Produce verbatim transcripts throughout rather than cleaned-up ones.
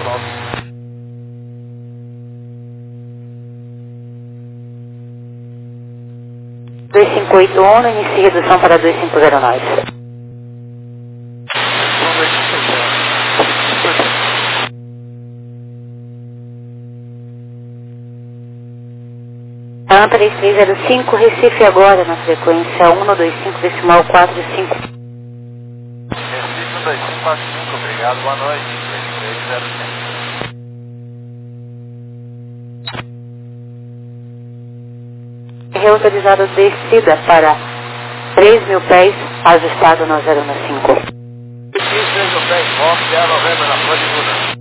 dois cinco oito um, inicie redução para dois cinco zero nove. A três três zero cinco, Recife agora na frequência um dois cinco decimal quatro cinco. Recife dois cinco quatro cinco, obrigado, boa noite. três três zero cinco. Reautorizado descida para três mil pés, ajustado no zero um cinco. três mil pés, volta de a novembro na Flor de Buda.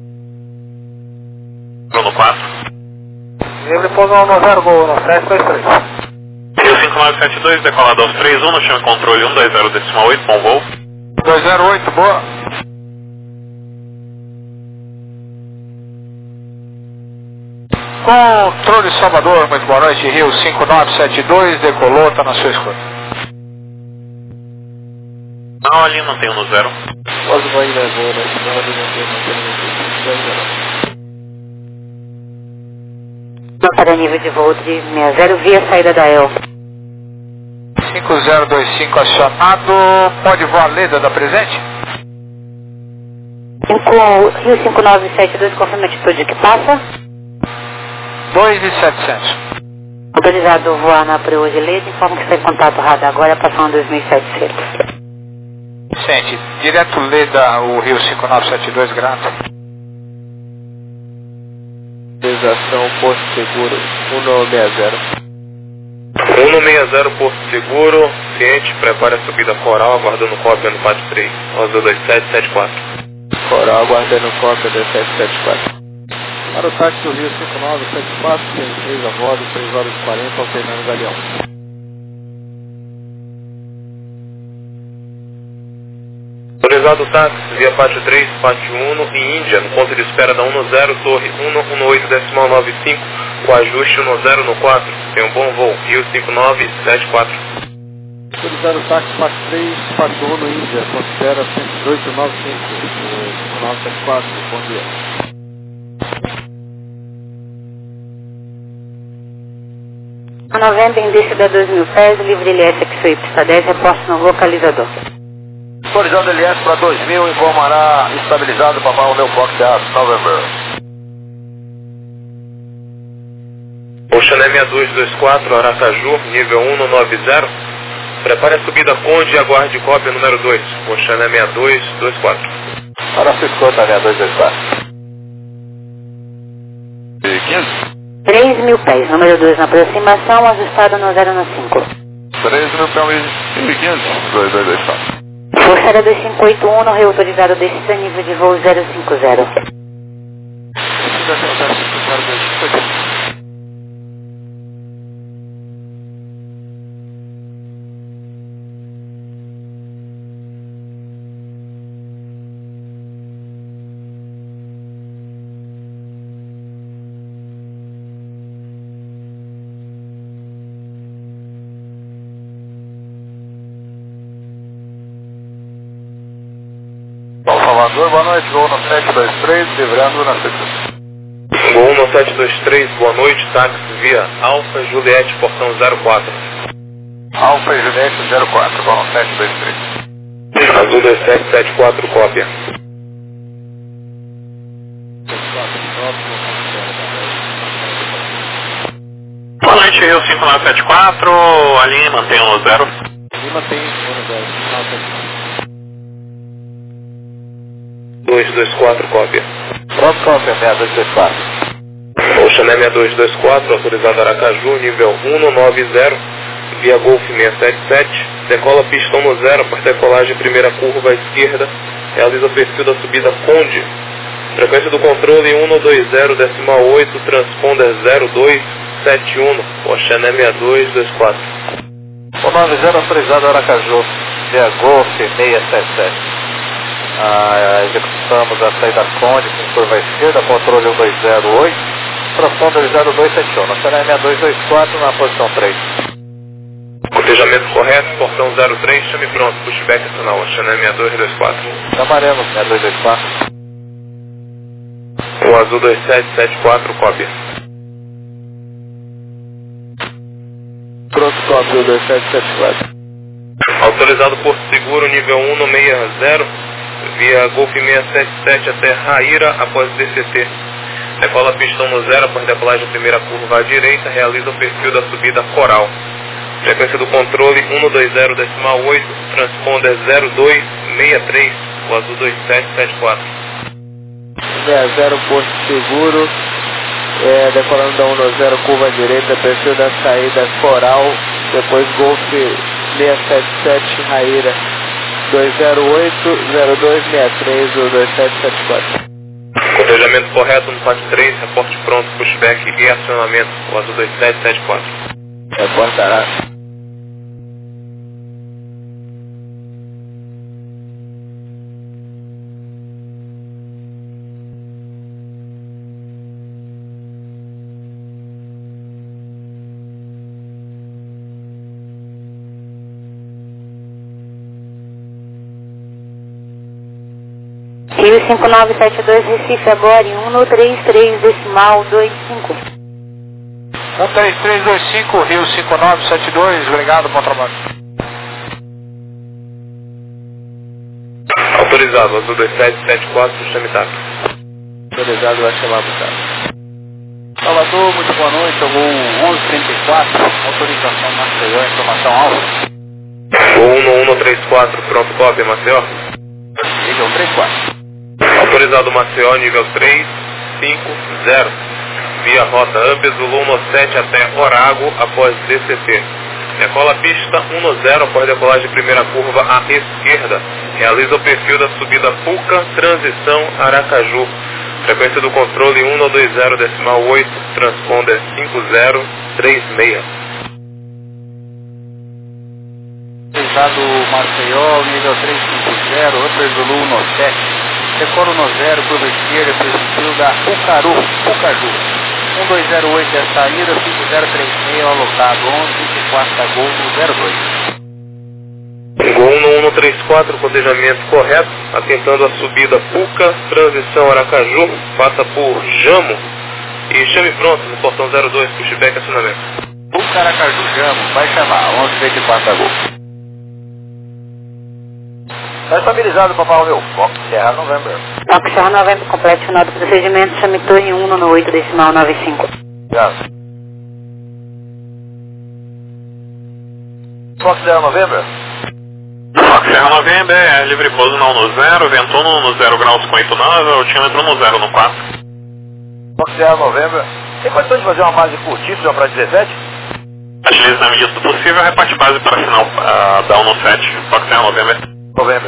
Bruno quatro. Livre pouso no zero gol, no sete dois três. Rio cinco nove sete dois, decolado aos três um, no chão de controle um dois zero decimal oito, bom voo. dois zero oito, boa. Controle Salvador, muito boa noite. Rio cinco nove sete dois, decolou, tá na sua escuta. Não, ali mantém no zero. Quase vai ir agora, senão ele não tem, não tem, Para nível de voo de sessenta via saída da E L. cinco zero dois cinco acionado, pode voar Leda da presente? Rio cinco nove sete dois, confirma a atitude que passa. dois mil e setecentos. Autorizado voar na Preu de Leda, informa que está em contato radar agora, passando dois mil e setecentos. Sente, direto Leda, o Rio cinco nove sete dois, grato. Autorização Porto Seguro um nove seis zero. um nove seis zero Porto Seguro, ciente, prepare a subida coral, aguardando cópia no quatro três, Oslo dois sete sete quatro. Coral aguardando cópia dois sete sete quatro. Para o táxi do Rio cinco nove sete quatro, tem três a bordo, três horas e quarenta, alternando galeão. Autorizado táxi, via Pátio três, Pátio um e Índia, no ponto de espera da um zero, torre um um oito decimal nove cinco, com ajuste um zero no quatro. Tenha um bom voo, Rio cinco nove sete quatro. Autorizado táxi, Pátio três, Pátio um Índia, ponto de espera cento e oito nove cinco, cinco nove sete quatro, bom dia. A novembro em descida dois mil pés, livre L S que foi pista dez, reposto no localizador. Autorizado L S para dois mil, informará estabilizado para o meu Fox November. Ocean seis dois dois quatro, Aracaju, nível um nove zero. Prepare a subida Conde e aguarde cópia número dois. Ocean seis dois dois quatro. Para a sua escuta, seis dois dois quatro. quinze. três mil pés, número dois na aproximação, ajustado no zero um cinco. três mil pés e quinze, dois dois dois quatro. Força Aérea dois cinco oito um, no reautorizado descida, nível de voo zero cinco zero. Salvador, boa noite, Gol no sete dois três, livrando na sexta. Gol no sete dois três, boa noite, táxi via Alfa Juliette, portão zero quatro. Alfa Juliette zero quatro, Gol no sete dois três. Azul dois sete sete quatro, cópia. Boa noite, Rio cinco nove sete quatro, a linha mantém no zero. Ali mantém no zero. dois dois quatro, cópia. Pronto, cópia, seis dois dois quatro. Ocean seis dois dois quatro, autorizado Aracaju, nível um nove zero, via Golf seis sete sete, decola pistão no zero, por decolagem primeira curva à esquerda, realiza perfil da subida Conde. Frequência do controle um dois zero decimal oito, transponder zero dois sete um, Ocean seis dois dois quatro. um nove zero, autorizado Aracaju, via Golf seis sete sete. Ah, executamos a saída Conde com curva à esquerda, controle um dois zero oito, transponder zero dois sete um, Ocean seis dois dois quatro na posição três. Cotejamento correto, portão zero três, chame pronto, pushback acional, Ocean seis dois dois quatro. Chamaremos seis dois dois quatro. O azul dois sete sete quatro, cópia. Pronto, cópia, dois sete sete quatro. Autorizado Porto Seguro, nível um no sessenta, via Golf seiscentos e setenta e sete até Raíra, após D C T. Decola pistão no zero, após decolagem primeira curva à direita, realiza o perfil da subida Coral. Frequência do controle um no dois zero decimal oito, transponder zero dois seis três, o azul dois sete sete quatro. sessenta, Porto Seguro, é, decolando da um no zero, curva à direita, perfil da saída Coral, depois Golf seiscentos e setenta e sete, Raíra, dois zero oito zero dois seis três, o dois sete sete quatro. Cotejamento correto no P A C três, reporte pronto, pushback e acionamento, o azul dois sete sete quatro. Reportará. Rio cinco nove sete dois, Recife, agora em um no três três decimal dois cinco. um três três dois cinco, Rio cinco nove sete dois, obrigado, bom trabalho. Autorizado, azul dois sete sete quatro, chame TAP. Autorizado, vai chamar pro carro. Salvador, muito boa noite, eu vou onze trinta e quatro, autorização Maceió, informação alfa. Voo um no um no trinta e quatro, pronto, cópia, Maceió. Nível trinta e quatro. Autorizado Maceió, nível três cinco zero. Via rota Ampes, Zulu um no sete até Orago, após D C T. Decola pista um no zero, após decolagem primeira curva à esquerda. Realiza o perfil da subida Puca, transição Aracaju. Frequência do controle um no dois zero decimal oito, transponder cinco zero três seis. Autorizado Maceió, nível três cinco zero, Upper Zulu um no sete. Decoro no zero, curva esquerda, perfil da Pucaru, Pucaju. um dois zero oito é a saída, cinco zero três seis alocado, onze vinte e quatro da Gol no zero dois. Gol no um no trinta e quatro, cotejamento correto, atentando a subida Puca, transição Aracaju, passa por Jamo e chame pronto no portão zero dois, pushback acionamento. Puca, Aracaju, Jamo, vai chamar, onze vinte e quatro da Gol. Está estabilizado, Papai Romeu. Fox Serra November. Fox Serra November, complete final do procedimento, chame Torre um no oito decimal nove cinco. Obrigado. Fox Serra November. Fox Serra November, é livre pouso não no zero, vento no, no zero graus com oito nove, altímetro no zero no quatro. Fox Serra November. Tem condição de fazer uma base curtíssima para dezessete? Agilize na medida do possível, reparte base para final uh, da um no sete, Fox Serra November. November.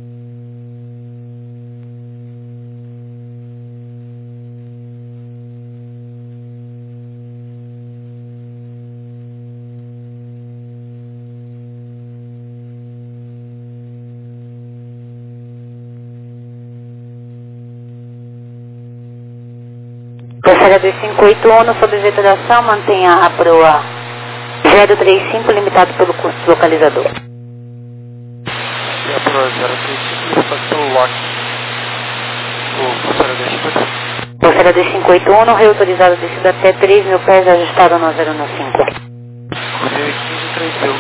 Terceira dois cinco oito um, sob vetoração, mantenha a proa zero três cinco, limitado pelo custo localizador. E a proa zero três cinco, limitado pelo lote. O Terceira dois cinco oito um. Terceira dois cinco oito um, reautorizado descida até três mil pés, ajustado no zero no cinco. Correio quinze três mil.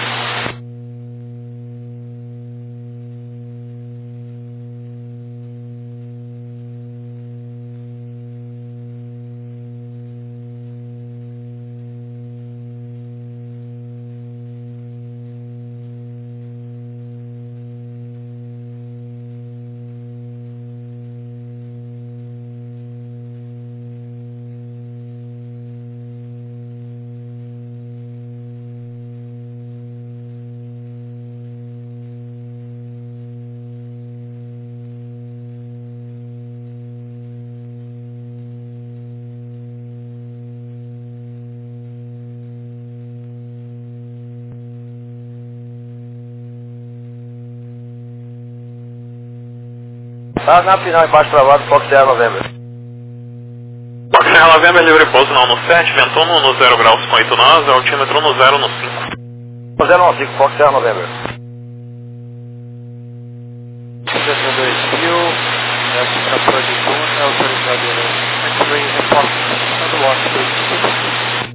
Tá na final embaixo travado, Fox Serra November. Fox Serra November, livre pouso não no sete, vento no, no zero graus com oito nove, altímetro no zero no cinco. zero nove cinco, Fox Serra November. setenta e dois mil, essa para proa de túnel, autorizado three, report on one three.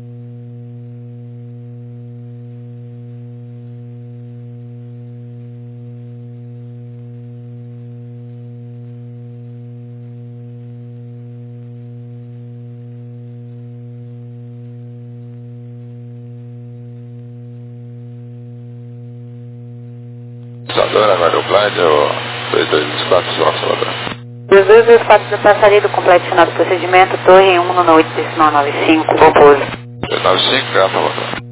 Salvador, agora o Clyde ou dois dois quatro João Salvador? dois dois dois quatro da passaria do completo final do procedimento, torre um no oito decimal nove cinco, bom pouso. dois nove cinco, João Salvador.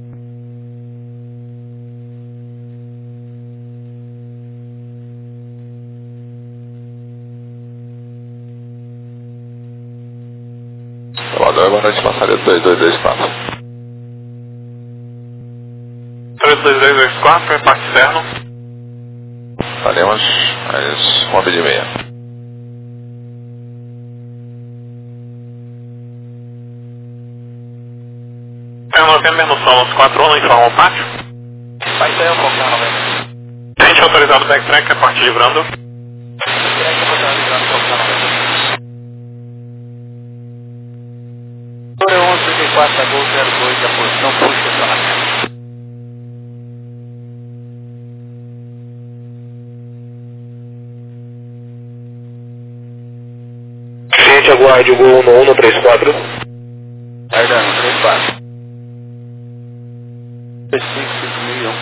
Salvador, boa noite, passaria dois dois dois quatro. dois dois dois quatro, reparte externo. Faremos às uma e meia. É November no Solos quatro um, informa o pátio. Vai sair um pouco, November. Gente autorizado backtrack, reparte livrando. Backtrack, autorizado livrando, pouco, November. Torre onze trinta e quatro, Gol zero dois, da posição, puxa o planamento. Gente, aguarde o Gol um no três quatro. Aguardando, três quatro. cinco cinco mil e um.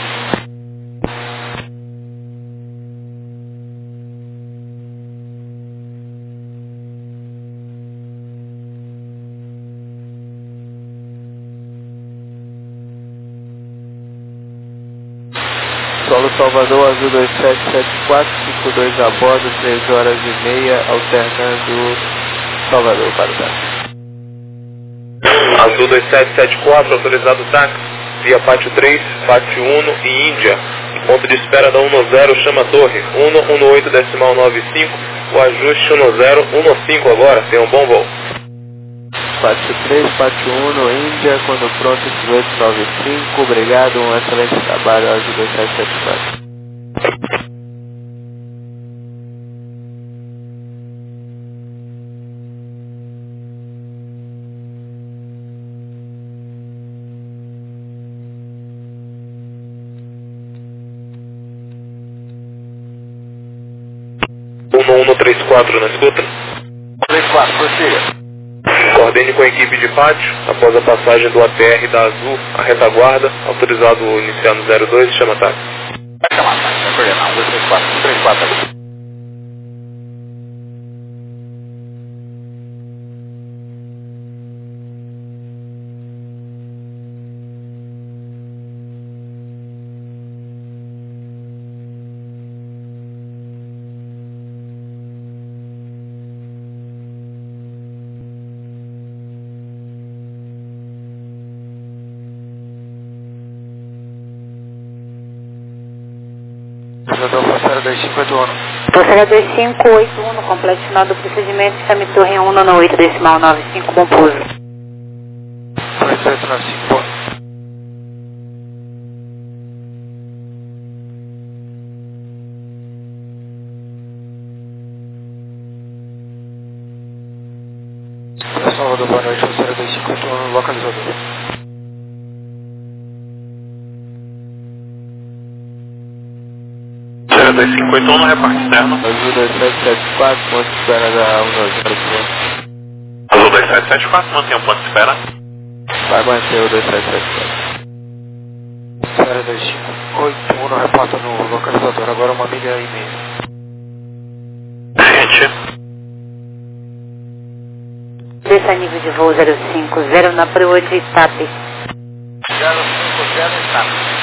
Solo Salvador, Azul dois sete sete quatro, cinco dois a bordo, três horas e meia, alternando Salvador para o táxi. Azul dois sete sete quatro, autorizado táxi, via Pátio três, Pátio Uno e Índia. Ponto de espera da um zero, chama a torre, um um oito decimal nove cinco, o ajuste um zero um cinco agora, tenha um bom voo. Pátio três, Pátio Uno, Índia, quando pronto, dezoito nove cinco, obrigado, um excelente trabalho, Azul dois sete sete quatro. um um três quatro na escuta. três quatro, prossiga. Coordene com a equipe de pátio, após a passagem do A T R da Azul, a retaguarda, autorizado iniciar no zero dois, chama táxi. Vai chamar táxi, vai coordenar, dois três quatro, três quatro aqui. Jogador passaram dois cinco oito um. Passaria dois cinco oito um no completo final do procedimento, chame torre um no oito decimal nove cinco, bom pouso. dois oito nove cinco, bom. Salvador, boa noite, passaram dois cinco oito um, localizador. dois cinco oito um no reparte externo. Azul dois sete sete quatro, ponto de espera da um zero. Azul dois sete sete quatro, mantenha o ponto de espera. Vai manter o dois sete sete quatro. Espera dois cinco oito um, repórter no localizador, agora uma milha e meia. Gente. Desça nível de voo zero cinco zero na proa de Itape. zero cinco zero Itape.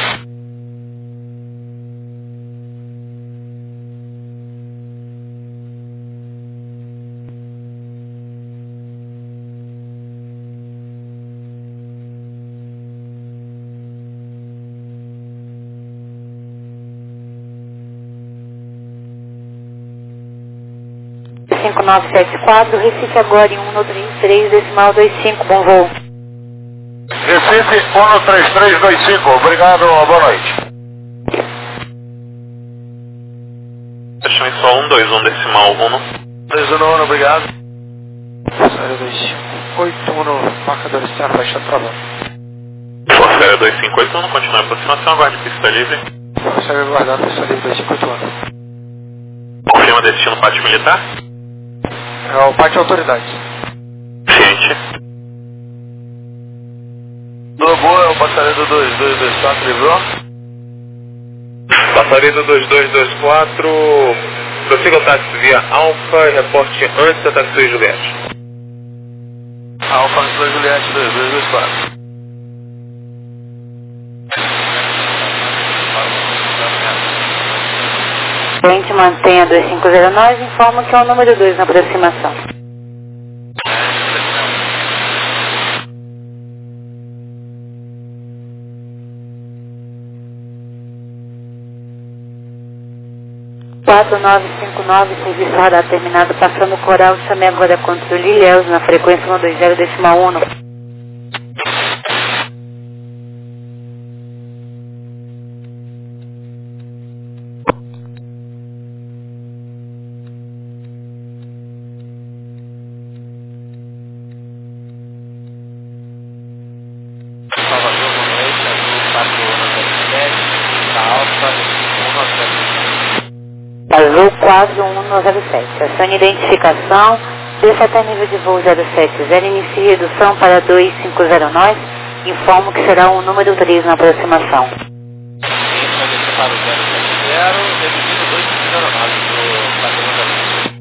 cinco nove sete quatro, Recife agora em um no três decimal dois cinco, bom voo. Recife um no três três dois cinco, obrigado, boa noite. Deixa eu só um dois um decimal um. dois um, obrigado. Passageiro dois cinco oito um, marcador externo, baixando travão. Passageiro dois cinco oito um, continua a aproximação, aguarde pista livre. Passageiro aguardando, pista livre dois cinco oito um. Confirma destino pátio militar? É o pátio autoridade. Ciente. Tudo bom, é o passageiro dois dois dois quatro, livrou? Passageiro dois dois dois quatro, prossiga o táxi via Alfa e reporte antes da taxi Juliette. Alfa dois Juliette dois dois dois quatro. Frente mantenha dois cinco zero nove, informa que é o número dois na aproximação. quatro nove cinco nove, serviço radar terminado, passando o coral, chame agora controle Ilhéus na frequência cento e vinte decimal um. Salvador, boa noite, azul quatro um sete, da Alfa Azul quatro um zero sete. Acione identificação, desça até nível de voo zero sete zero, inicie redução para dois cinco zero nove, informo que será o número três na aproximação. para o zero sete zero, reduzindo dois cinco zero nove do padrão da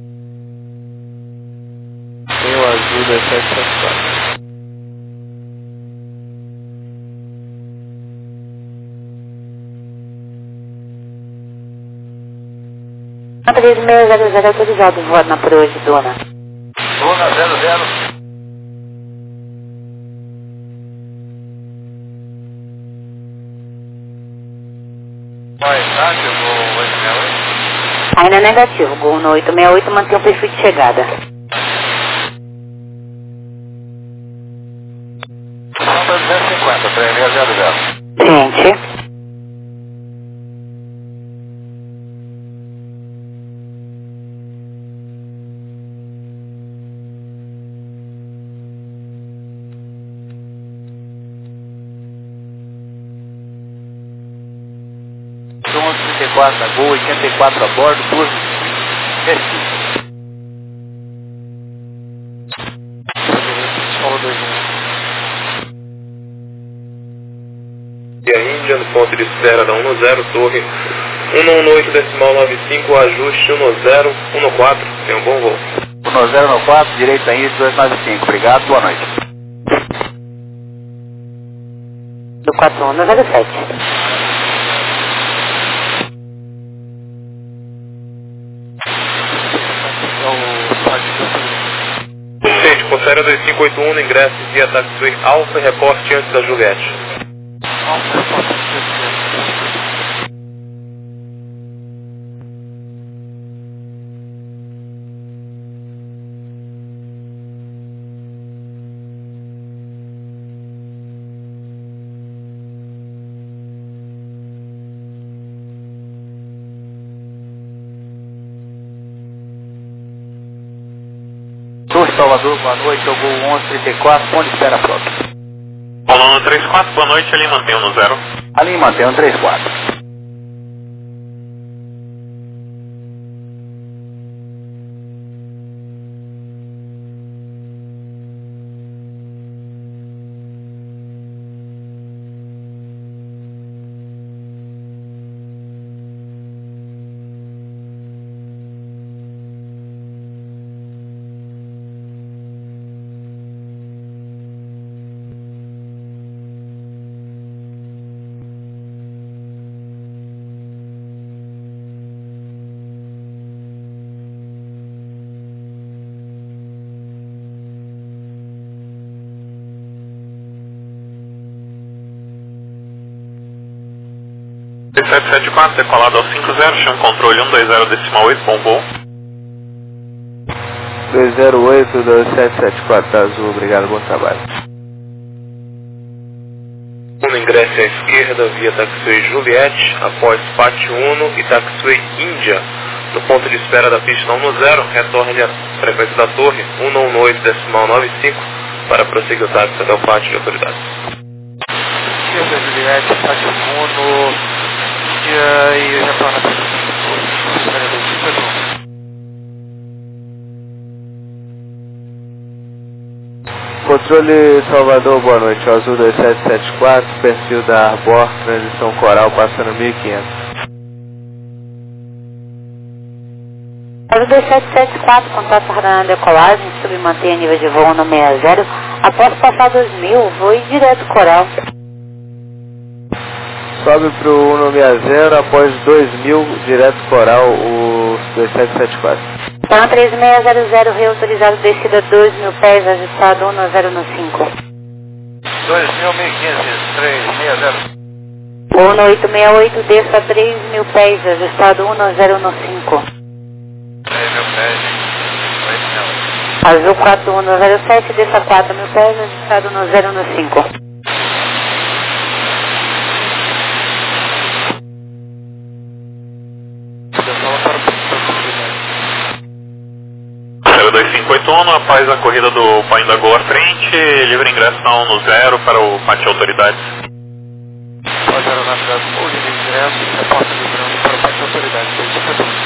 tem o azul da sete sete quatro. três seis zero zero autorizado, voar na por hoje, dona. Dona zero zero. Mais tarde, eu vou oito seis oito. Ainda é negativo, Gol no oito seis oito mantém o perfil de chegada. Nota duzentos e cinquenta, três seis zero zero. Gente. onze trinta e quatro da Gol, oitenta e quatro a bordo, turno Recife. Solo dois um. E a Índia, no ponto de espera da um zero, torre um um oito decimal nove cinco, ajuste um zero um quatro, tenha um bom voo. um zero um quatro, direita Índia dois nove cinco, obrigado, boa noite. Do quatro um zero sete. Gente, Conselho dois cinco oito um, ingresso via taxiway Alfa e reporte antes da Juliette. Torre Salvador, boa noite, eu vou onze trinta e quatro, onde espera a frota? Coluna trinta e quatro, boa noite, ali mantém um zero. Ali mantém um trinta e quatro. sete sete quatro, decolado ao cinco zero, chama controle um dois zero decimal oito, bom voo. dois zero oito, dois sete sete quatro, azul, obrigado, bom trabalho. Um ingresse à esquerda via taxiway Juliette, após pátio um e taxiway Índia, No ponto de espera da pista um um zero, retorne à frequência da torre um um oito decimal nove cinco para prosseguir o táxi até o pátio de autoridades. Esquerda, Juliette, pátio Uno, e retorna para o Controle Salvador, boa noite. Azul dois sete sete quatro, perfil da Arbor, transição coral, passando mil e quinhentos. Azul dois sete sete quatro, contato radar na decolagem, submantenha nível de voo no sessenta. Após passar dois mil, voe direto coral. Sobe para o um sessenta, após dois mil, direto coral, o dois sete sete quatro. Então, três seis zero zero, reautorizado, descida dois mil pés, ajustado um zero no cinco. dois mil, mil e quinze, três seis zero. um oito seis oito, desça três mil pés, ajustado um zero no cinco. três mil pés, oito mil. Azul quatro um zero sete, desça quatro mil pés, ajustado um zero no cinco. zero dois cinco oito um, após a corrida do Painho da Gol à frente, livre ingresso na um no zero para o pátio de autoridades. Após a aeronave ou livre ingresso, reporta livrando para o pátio de autoridades.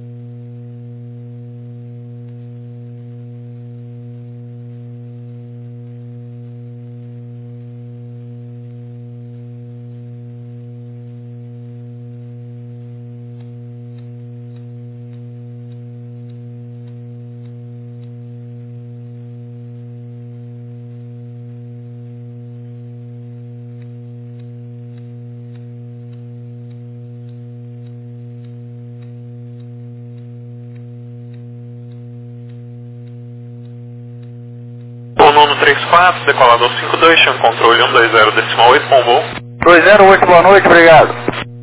um três quatro, decolador cinco dois, chama controle um dois zero decimal oito com voo. dois zero oito, boa noite, obrigado.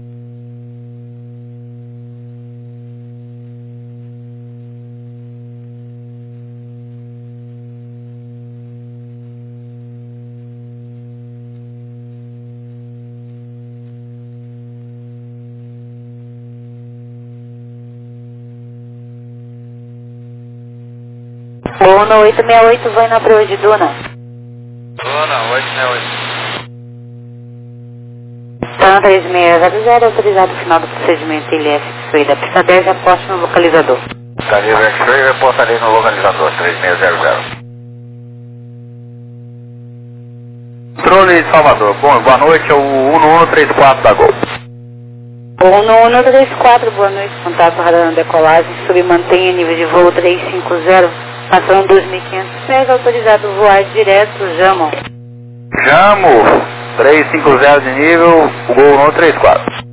um oito seis oito, vai na proa de Duna. Duna, oito seis oito. Então, três seis zero zero, autorizado o final do procedimento I L S X-Ray da pista dez, aposte no localizador. Canil X-Ray, reporta ali no localizador, três seis zero zero. Controle Salvador, bom, boa noite, é o um um três quatro da Gol. um um três quatro, boa noite, contato radar na decolagem, submantenha nível de voo três cinco zero, passando dois mil e quinhentos pés, autorizado voar direto, Jamo. Jamo, três cinco zero de nível, o Gol um três quatro.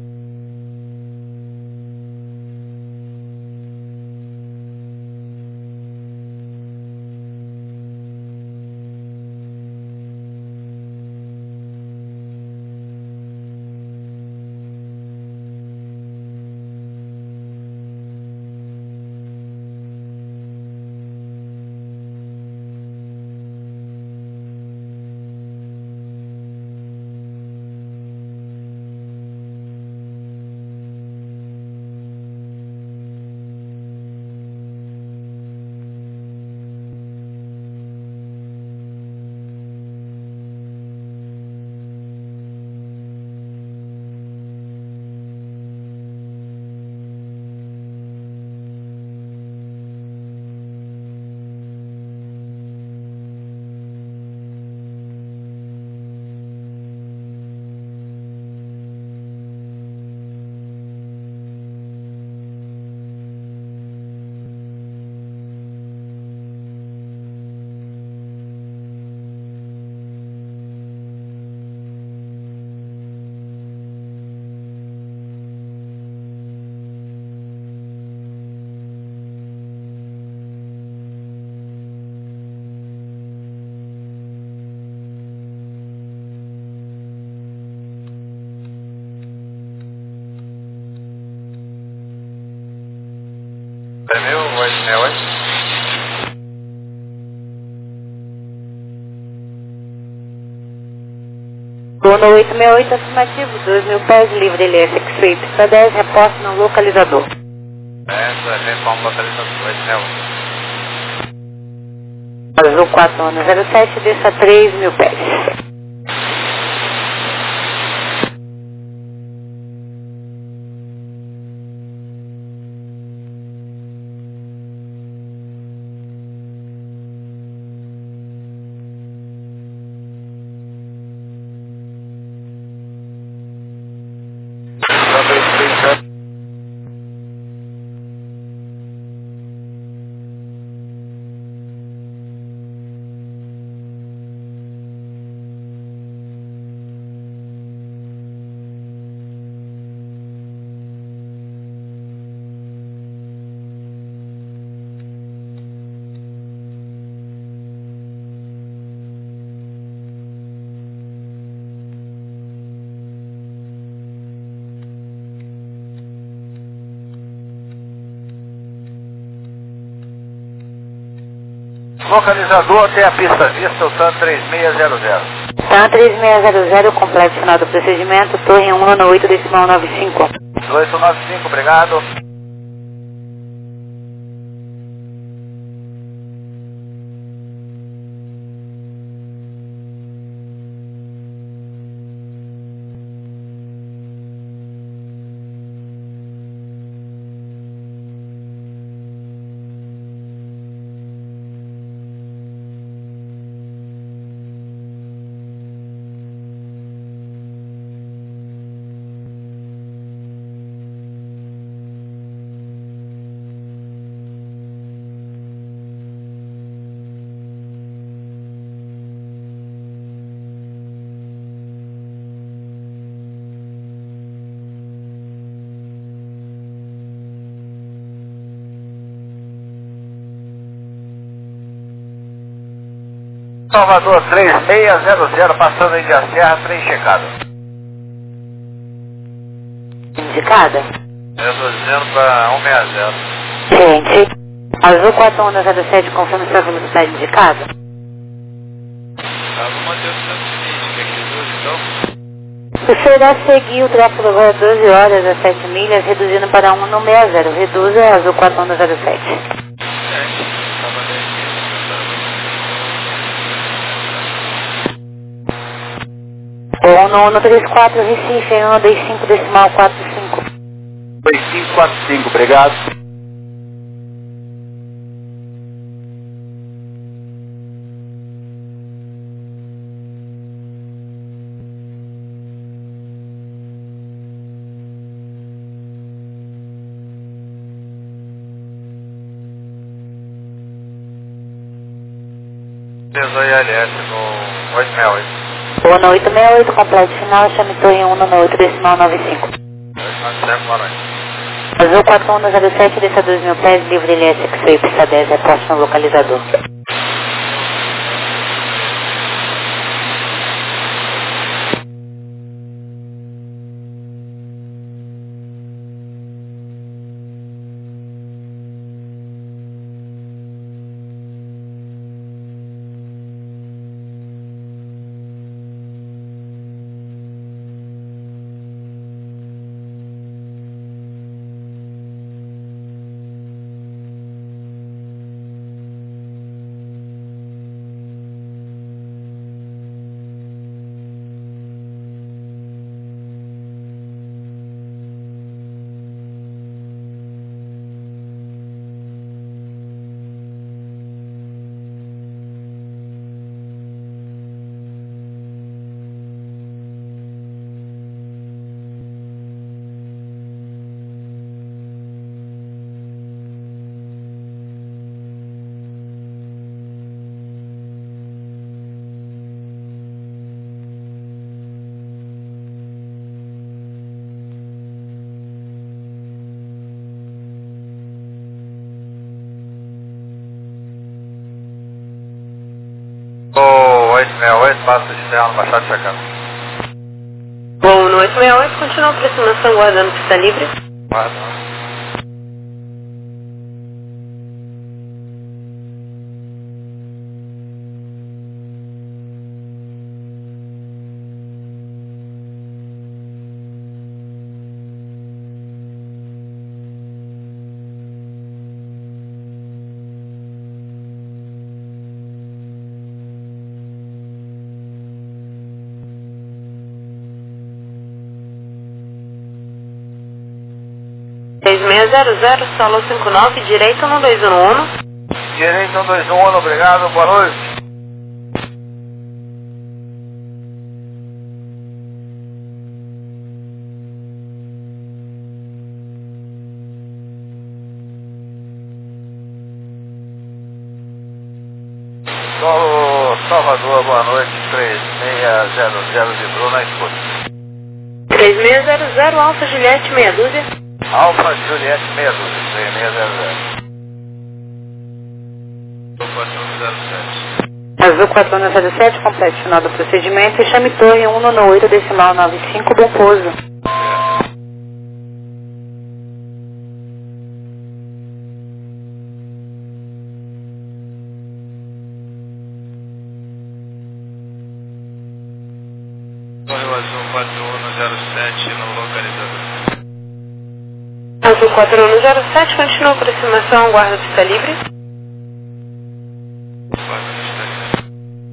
três mil, oito seis oito. um oito seis oito, afirmativo, dois mil pés, livre L S X-Ray, pista dez, reporte no localizador. Essa, vem com a localização oito seis um. Azul quatro um zero sete, desça três mil pés. Localizador tem a pista vista, o TAN três seis zero zero. TAN três seis zero zero, completo final do procedimento, torre um nove oito, decimal nove cinco. oito nove cinco, obrigado. Salvador três seis zero zero, passando em Dia Serra, trem checado. Indicada? Eu estou dizendo para um seis zero. Gente, Azul quatro um zero sete, confirma sua velocidade indicada? Tá, vou manter o seguinte, que aqui doze, então. O senhor irá seguir o tráfego agora doze horas a sete milhas, reduzindo para um no seis zero. Reduza Azul quatro um zero sete. um no um três quatro, Recife, um dois cinco, decimal quatro cinco. dois cinco quatro cinco, obrigado. Pesou I L S no oito seis oito. um no oito seis oito, completo final, chame torre um no oito, decimal nove cinco. Boa noite. Azul quatro um zero sete, desça dois mil pés, livre L S X-Ray, pista dez, é próximo ao localizador. oito seis oito, passa externo, Baixada checando. Bom, no oito seis oito, continua a aproximação, guardando pista livre. Guarda. seis zero zero, solo cinco nove, direito um dois um um. Direito um dois um um, obrigado, boa noite. Solo Salvador, boa noite, três seis zero zero de Bruna, escuta. três seis zero zero, Alfa Juliette meia dúzia. Alfa Juliette meia dúzia, três seis zero zero. quatro um zero sete. Azul quatro um zero sete, complete final do procedimento e chame torre um nove oito decimal nove cinco, bom pouso. Azul quatro um zero sete, não localizador. Azul quatro um zero sete, continua a aproximação, guarda pista livre. Guarda pista livre.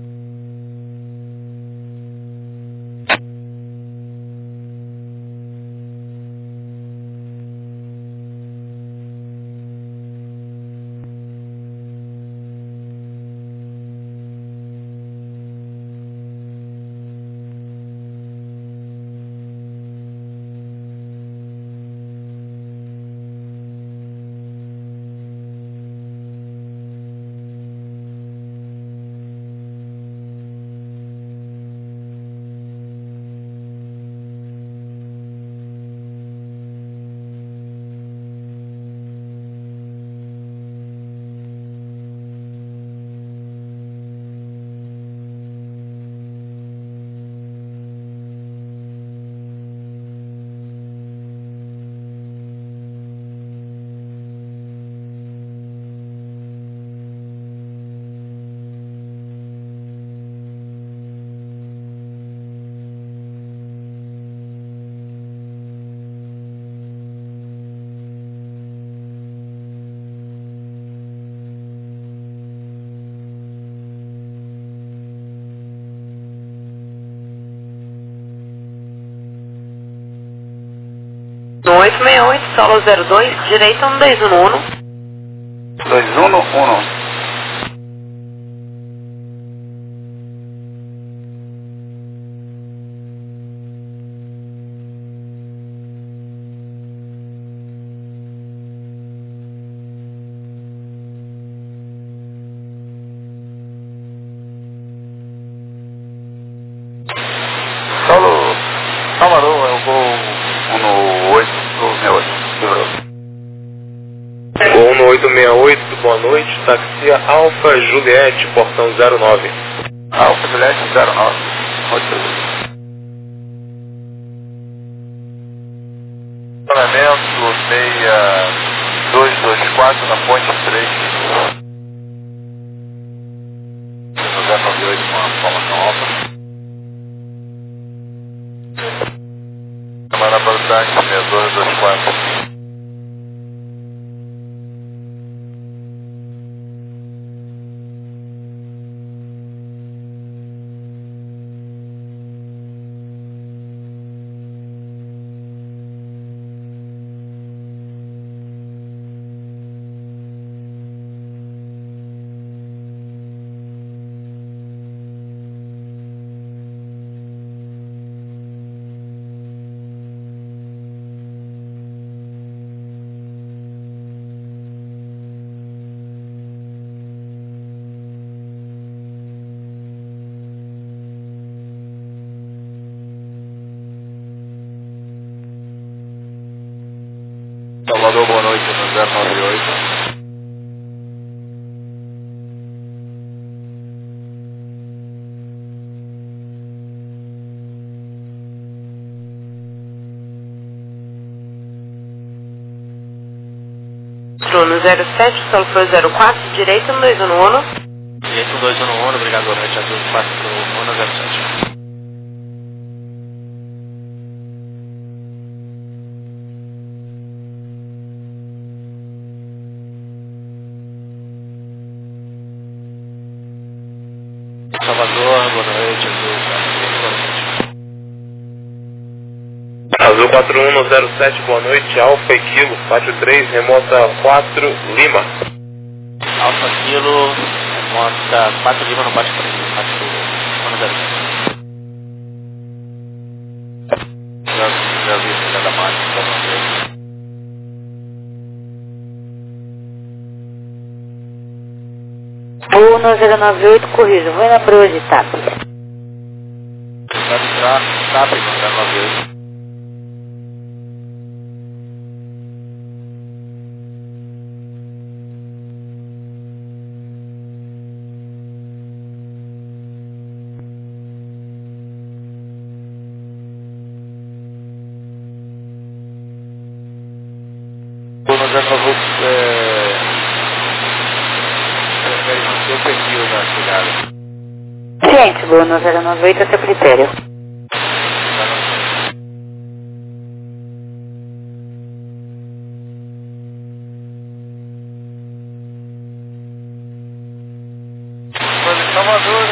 oito seis oito, solo zero dois, direito um dois um um. dois um um. Solo Salvador, eu vou um no oito seis oito, Gol no oito seis oito, boa noite, taxia Alfa Juliette, portão zero nove. Alfa Juliette zero nove. Planamento seis dois dois quatro na ponte três. zero nove oito com a formação alfa. Semana para o táxi seis dois dois quatro. Salvador, boa noite, no zero nove oito. Bruno zero sete, solo foi zero quatro, direito um dois um um. Direito um dois um um, obrigado, boa noite, azul quatro um zero sete. Salvador, boa noite, azul quatro um, boa noite. Azul quatro um um zero sete, boa noite, Alfa e Kilo, pátio três, remota quatro, Lima. Alfa Kilo, remota quatro Lima no pátio três, pátio um zero sete. Já, já vi esse da marca, então não sei. Voo no zero nove oito, corrijo, vou na proa de TAP. Pode entrar, TAP no zero nove oito. Voo no zero nove oito, é... prefere manter o perfil da chegada. Gente, voo no zero nove oito, a seu critério. Salvador,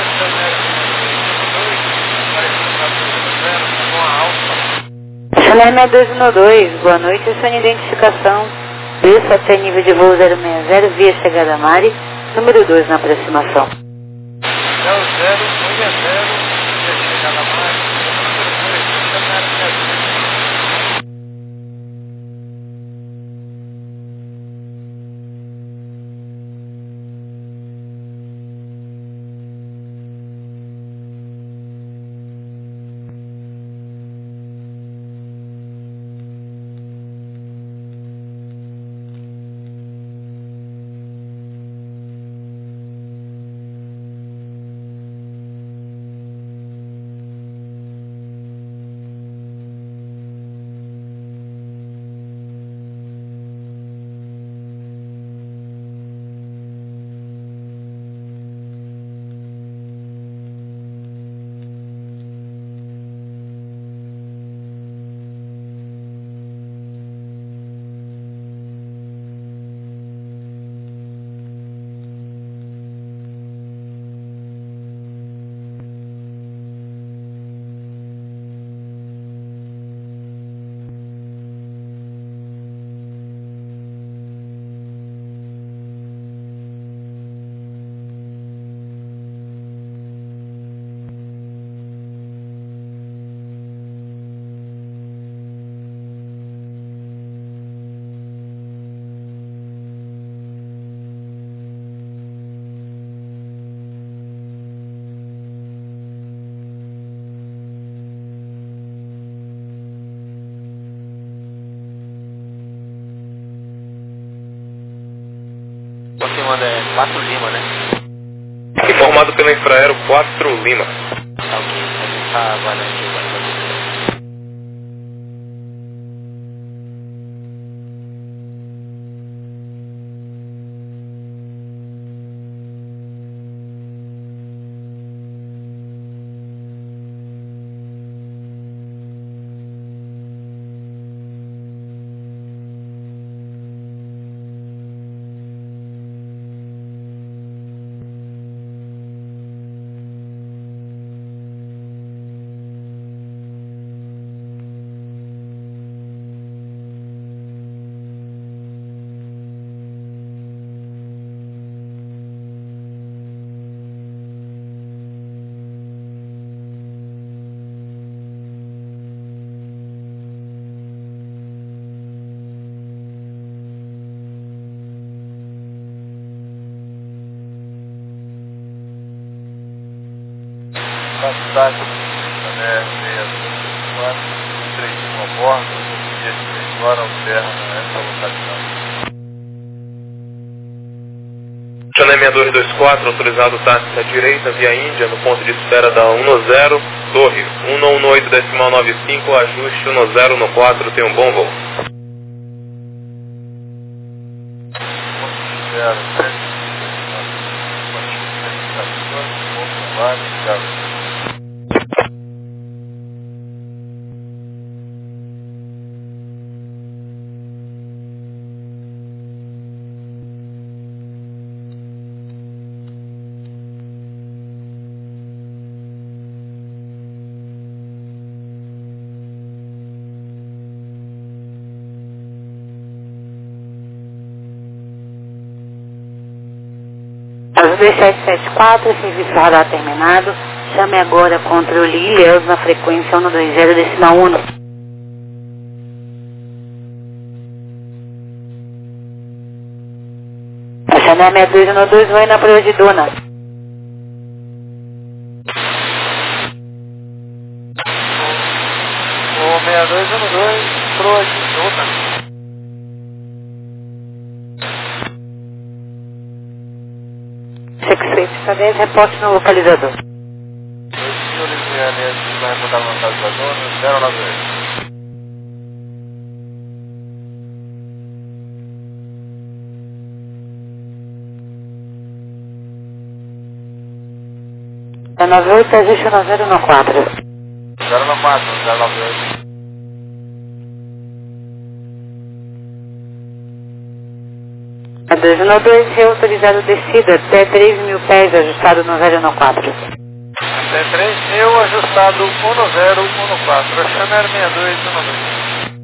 Chalé seis dois um dois, boa noite, sua identificação. Desça até nível de voo zero seis zero, via chegada Mari, número dois na aproximação. zero zero seis zero, via chegada Mari, número dois, Você manda é quatro Lima, né? Informado pela Infraero quatro Lima. Tá ok, a gente tá aguardando aqui o guarda. Contato, né, seis quatro, três um a bordo, dia três horas, alterna essa localização. Channel seis dois dois quatro, autorizado táxi à direita, via Índia, no ponto de espera da um zero, torre um um oito decimal nove cinco, ajuste um zero no quatro, tem um bom voo. zero sete, quatro, dois sete sete quatro, serviço radar terminado. Chame agora controle Ilhéus na frequência um dois zero decimal um. A Chanel seis dois um dois vai na proa de Duna. O seis dois um dois, proa de Duna. Sexta dez, reporte no localizador. Dois senhores Vianenses vai reportar no localizador no zero nove oito. zero nove oito, existe no zero nove quatro. zero nove quatro, zero nove oito. A dois um dois, reautorizado descida até três mil pés, ajustado no zero nove quatro. Até três mil, ajustado um zero um quatro. A Chanel seis dois um dois.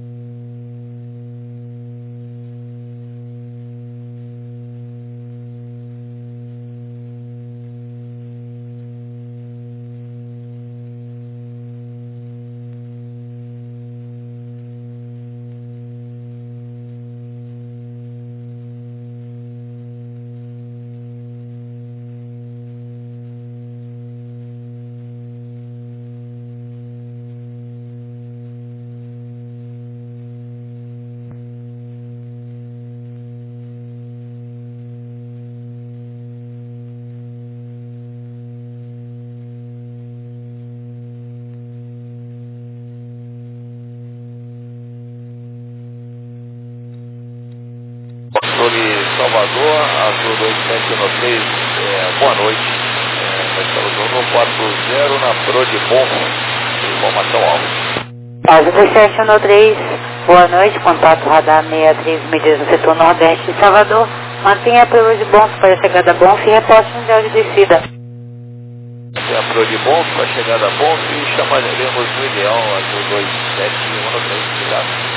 Controle Salvador, Azul dois sete um três, é, boa noite. É, nós estamos no quatro zero na Pro de Bom, informação alta. Azul dois sete um três, boa noite, contato radar sessenta e três medidas no setor nordeste de Salvador. Mantenha a proa de Bons para a chegada a Bons e reposte mundial de descida. Mantenha a Pro de Bons para a chegada a Bons e chamaremos no ideal Azul dois sete um três, obrigado.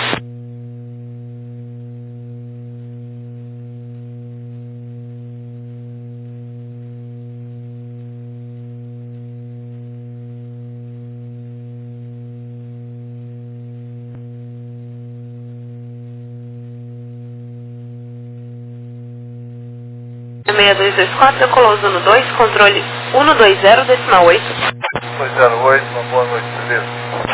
seis dois dois quatro, decolou Zona dois, controle um dois zero decimal oito. dois zero oito, uma boa noite, beleza?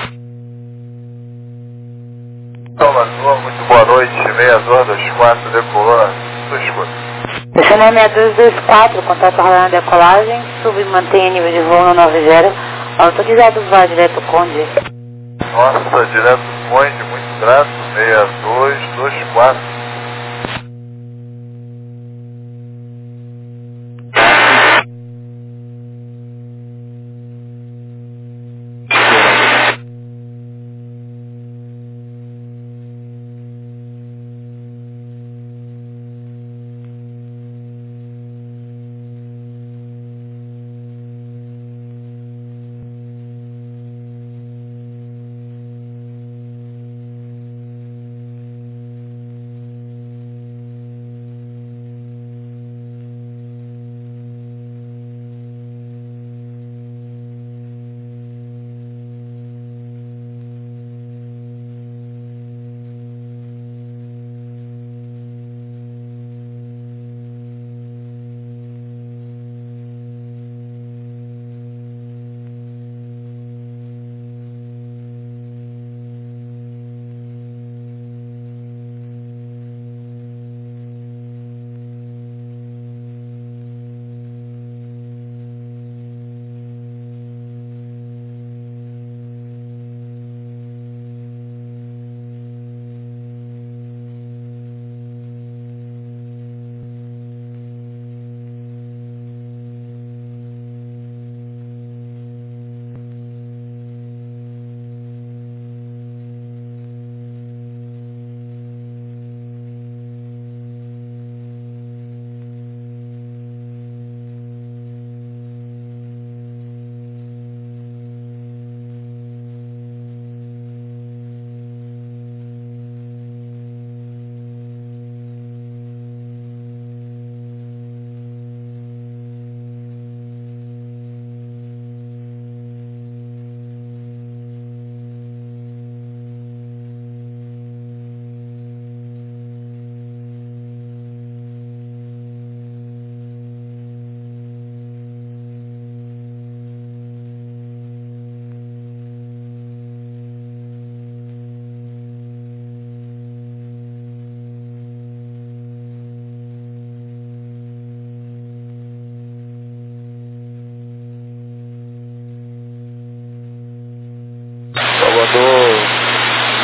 Salvador, muito boa noite, seis dois quatro, decolou, sua escuta. Chanel seis dois dois quatro, contato radar na decolagem, sub e mantenha nível de voo no nove zero, autorizado vá direto Conde. Nossa, direto Conde, muito grato, seis dois dois quatro.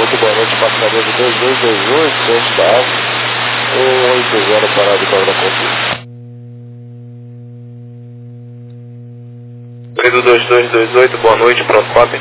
Muito boa noite, passageiro dois dois dois oito, centro da Alfa, um oito zero para de Cobra Conquista. Pedro dois dois dois oito, boa noite, pronto, copy.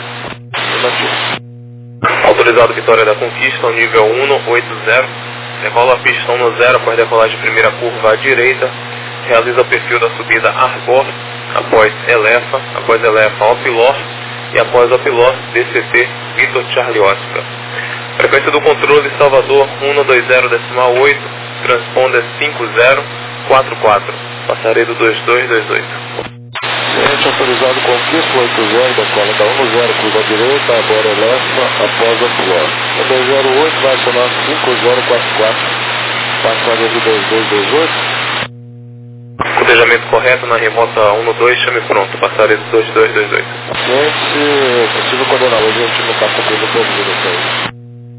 Autorizado Vitória da Conquista, ao nível um oito zero, decola a pistão no zero após decolagem de primeira curva à direita, realiza o perfil da subida Arbor, após Elefa, após Elefa Opilor e após Opilor D C T Vitor Charlie Oscar. Frequência do controle Salvador um dois zero decimal oito, transponder cinco zero quatro quatro, passaredo dois dois dois oito. Cliente autorizado Conquista oito zero, decola da um zero, curva à direita, agora Elefa, após Opilor. um dois zero oito vai acionar cinco zero quatro quatro, passaredo dois dois dois oito. Cotejamento correto na remota um dois, chame pronto, passaredo dois dois dois oito. Cliente, se possível coordenar o agente no carro pelo perdido no saída.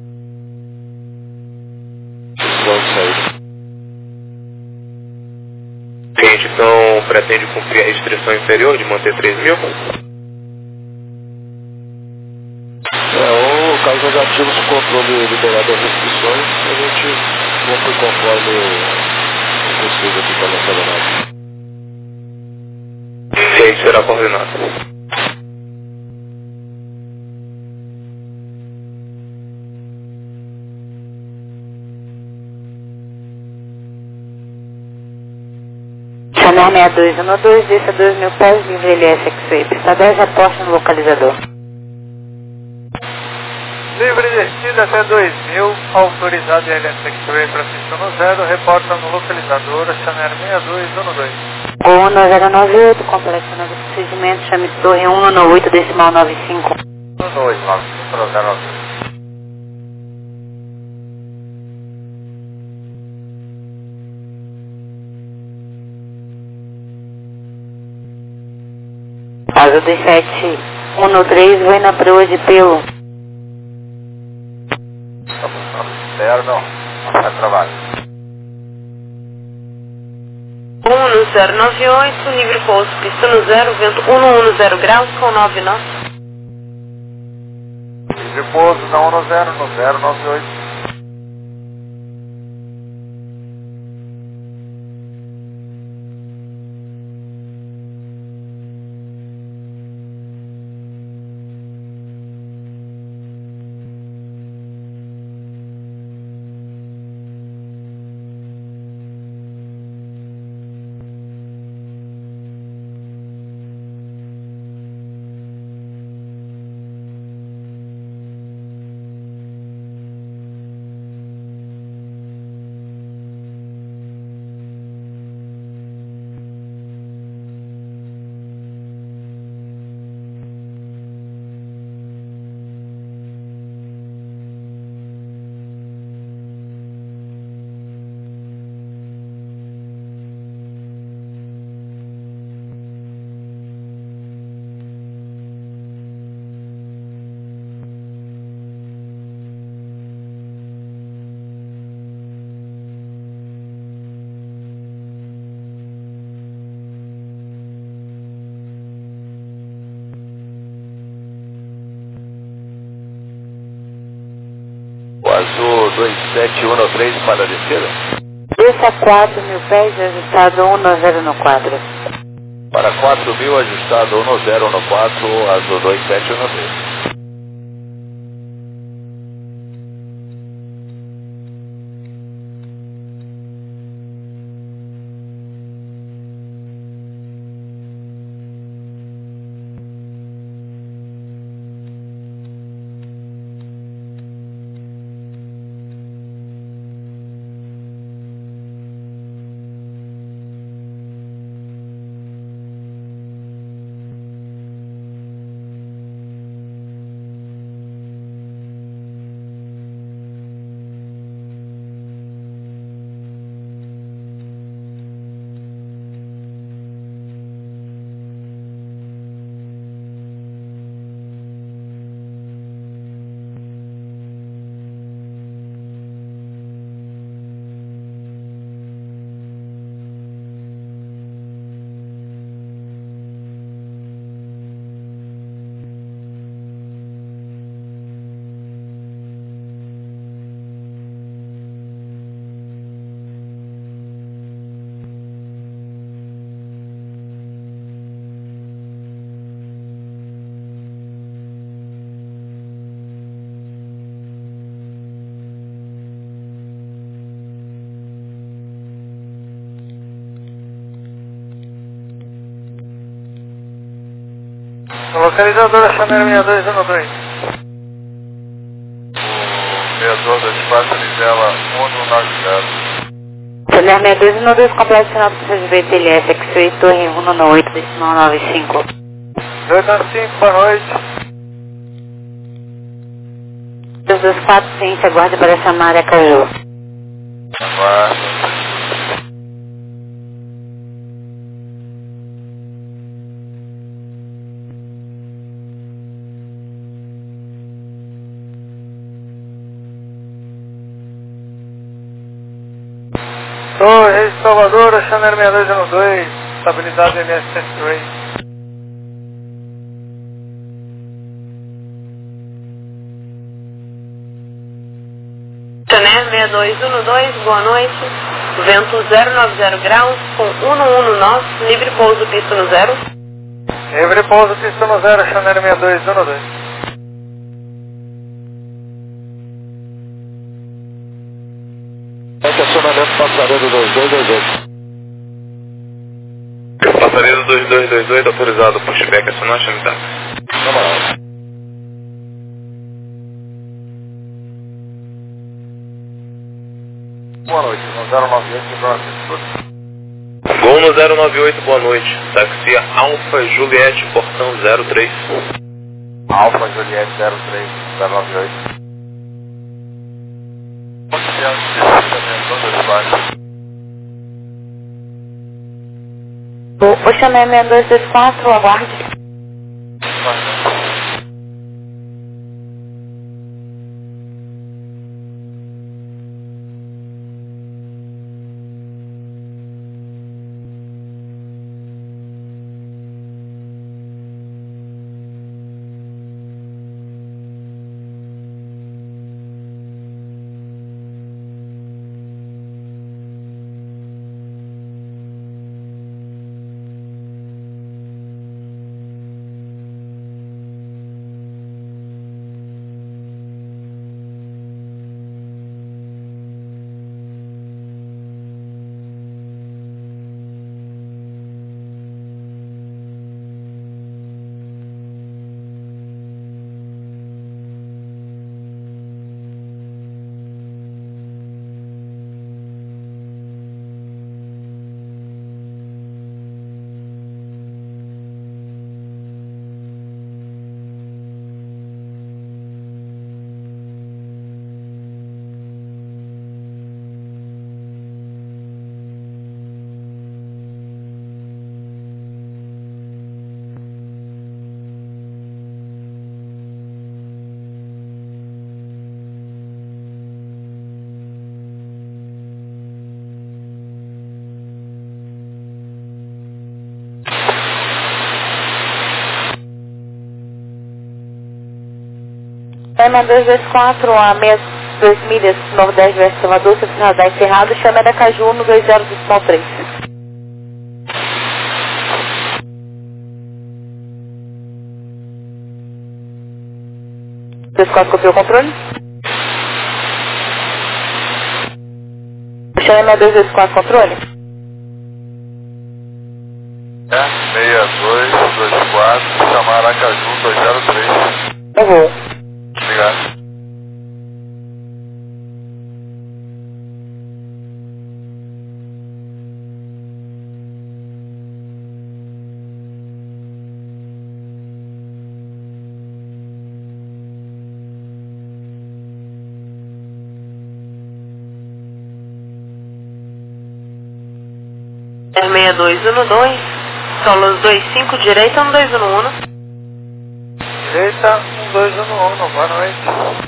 Vamos sair. Cliente, então, pretende cumprir a restrição inferior de manter três mil? É, ou caso negativo, se o controle liberar das restrições, a gente cumpre conforme o possível aqui para a nossa aeronave. Cliente será coordenado. Chanel seis dois um dois, desça dois mil pés, livre L S X-Ray. Pista dez, aposta no localizador. Livre descida até dois mil, autorizado L S X-Ray para pista no zero, reporta no localizador Chanel seis dois um dois. Gol um zero nove oito, completando o procedimento, chame torre um nove oito, decimal nove cinco. um dois nove cinco zero nove. Asa dois sete um três, vai na proa de pelo. Externo, vai trabalho. um zero nove oito, livre pouso, pista no zero, vento cento e dez graus com nove nós. Livre pouso na um zero, no zero nove oito. Azul dois sete um três para a descida. Desça quatro mil pés, ajustado um zero quatro. Para quatro mil, ajustado um zero quatro, Azul dois sete um três. Localizadora Chanel seis dois um dois. O seis dois dois quatro, Nivela um nove zero. Chanel seis dois um dois, completo sinal do C V T L S, X-Ray Torre um nove oito, decimal nove cinco. dois nove cinco, boa noite. dois dois quatro, ciência, aguarde para chamar Aracaju. Aguardo. Torre Salvador, Chanel seis dois um dois, estabilidade M S três. Chanel seis dois um dois, boa noite. Vento zero nove zero graus com um um nove, livre pouso pista no zero. Livre pouso pista no zero, Chanel seis dois um dois. Acionamento Passaredo dois dois dois oito. Passaredo dois dois dois oito, autorizado, pushback, acionar, chamar. Vamos Boa noite, no zero nove oito, Gol no zero nove oito, boa noite. Taxi Alfa Juliette, portão zero três. Alfa Juliette zero três, zero nove oito. O Chanel seis dois dois quatro, aguarde. seis dois dois quatro, a sessenta e dois milhas, Nordeste Verso Salvador, seu radar encerrado, chama Aracaju no dois zero três. dois quatro, copiou o controle? Chama dois dois quatro, controle? É, seis dois dois quatro, chamar Aracaju dois zero três. Uhum. Obrigado. seis dois um dois, solos dois cinco, direita um dois um um. Direita um dois um um, boa noite.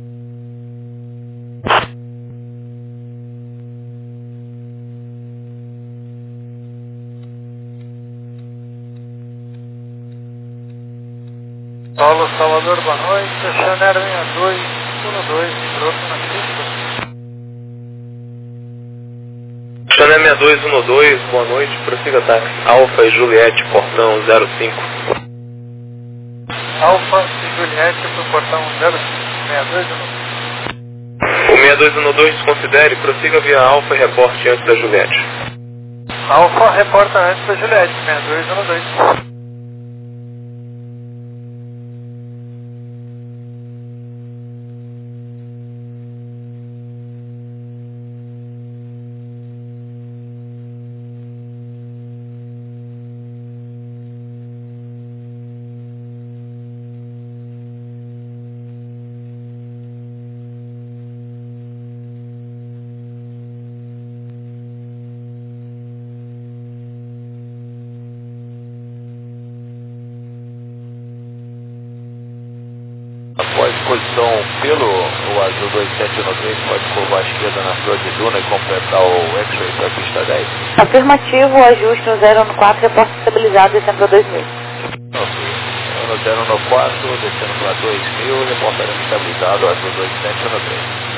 Paulo Salvador, boa noite. Chanel seis dois um dois, broto na pista. Chanel seis dois um dois, boa noite, prossiga táxi. Alfa e Juliette, portão zero cinco. Alfa e Juliette para o portão zero cinco, seis dois um dois. O seis dois um dois desconsidere, prossiga via Alfa e reporte antes da Juliette. Alfa reporta antes da Juliette, seis dois um dois. posição pelo o azul dois sete nove três, pode curvar à esquerda na flor de Duna e completar o X-Ray para a pista dez. Afirmativo, ajuste no zero um quatro, reporte estabilizado, descendo para dois mil. Ok, no zero um quatro, descendo para dois mil, reportaremos estabilizado, azul dois sete nove três.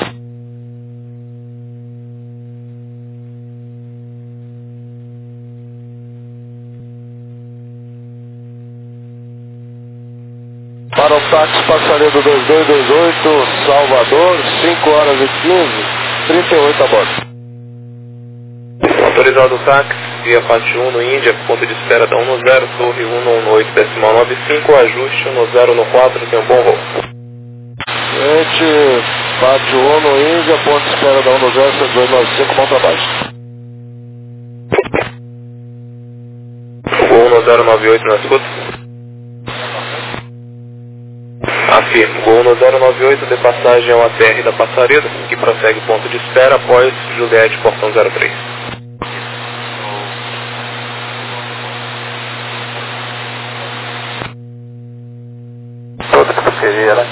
Para o táxi passageiro dois dois dois oito, Salvador, cinco horas e quinze, trinta e oito a bordo. Autorizado o táxi, via parte um no Índia, ponto de espera da um no zero, torre um um oito, decimal nove cinco, ajuste no zero no quatro, tem um bom voo. Gente, parte um no Índia, ponto de espera da um no zero, cento e dois nove cinco, bom trabalho. Gol no zero nove oito na escuta. Afirmo, Gol no zero nove oito, de passagem ao A T R da Passareda, que prossegue ponto de espera após Juliette, portão zero três. Tudo que tu queria, né?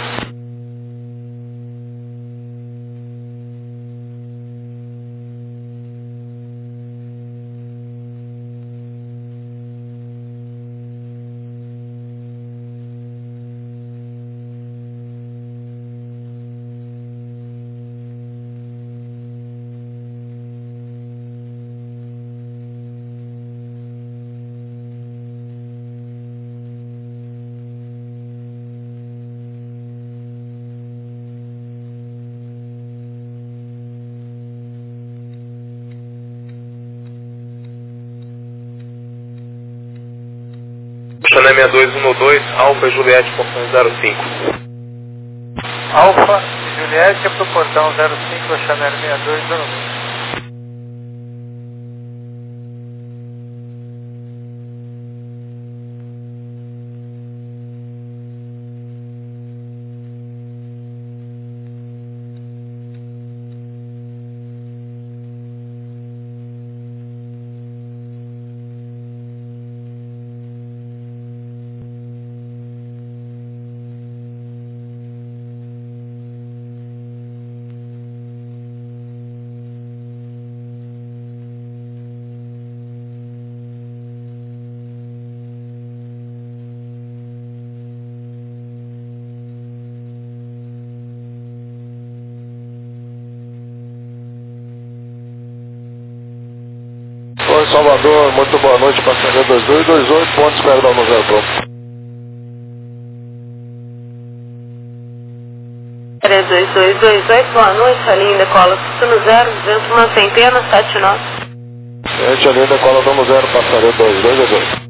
Chanel seis dois um dois, Alfa Juliette, portão zero cinco. Alfa Juliette para o portão zero cinco, Chanel seis dois um dois. Oi, Salvador, muito boa noite, passageiro dois dois dois oito, ponto de espera da um no zero pronto. três dois dois dois oito, boa noite, a linha decola no zero, vento uma centena, sete nove. Gente, a linha decola no zero, passageiro dois dois dois oito.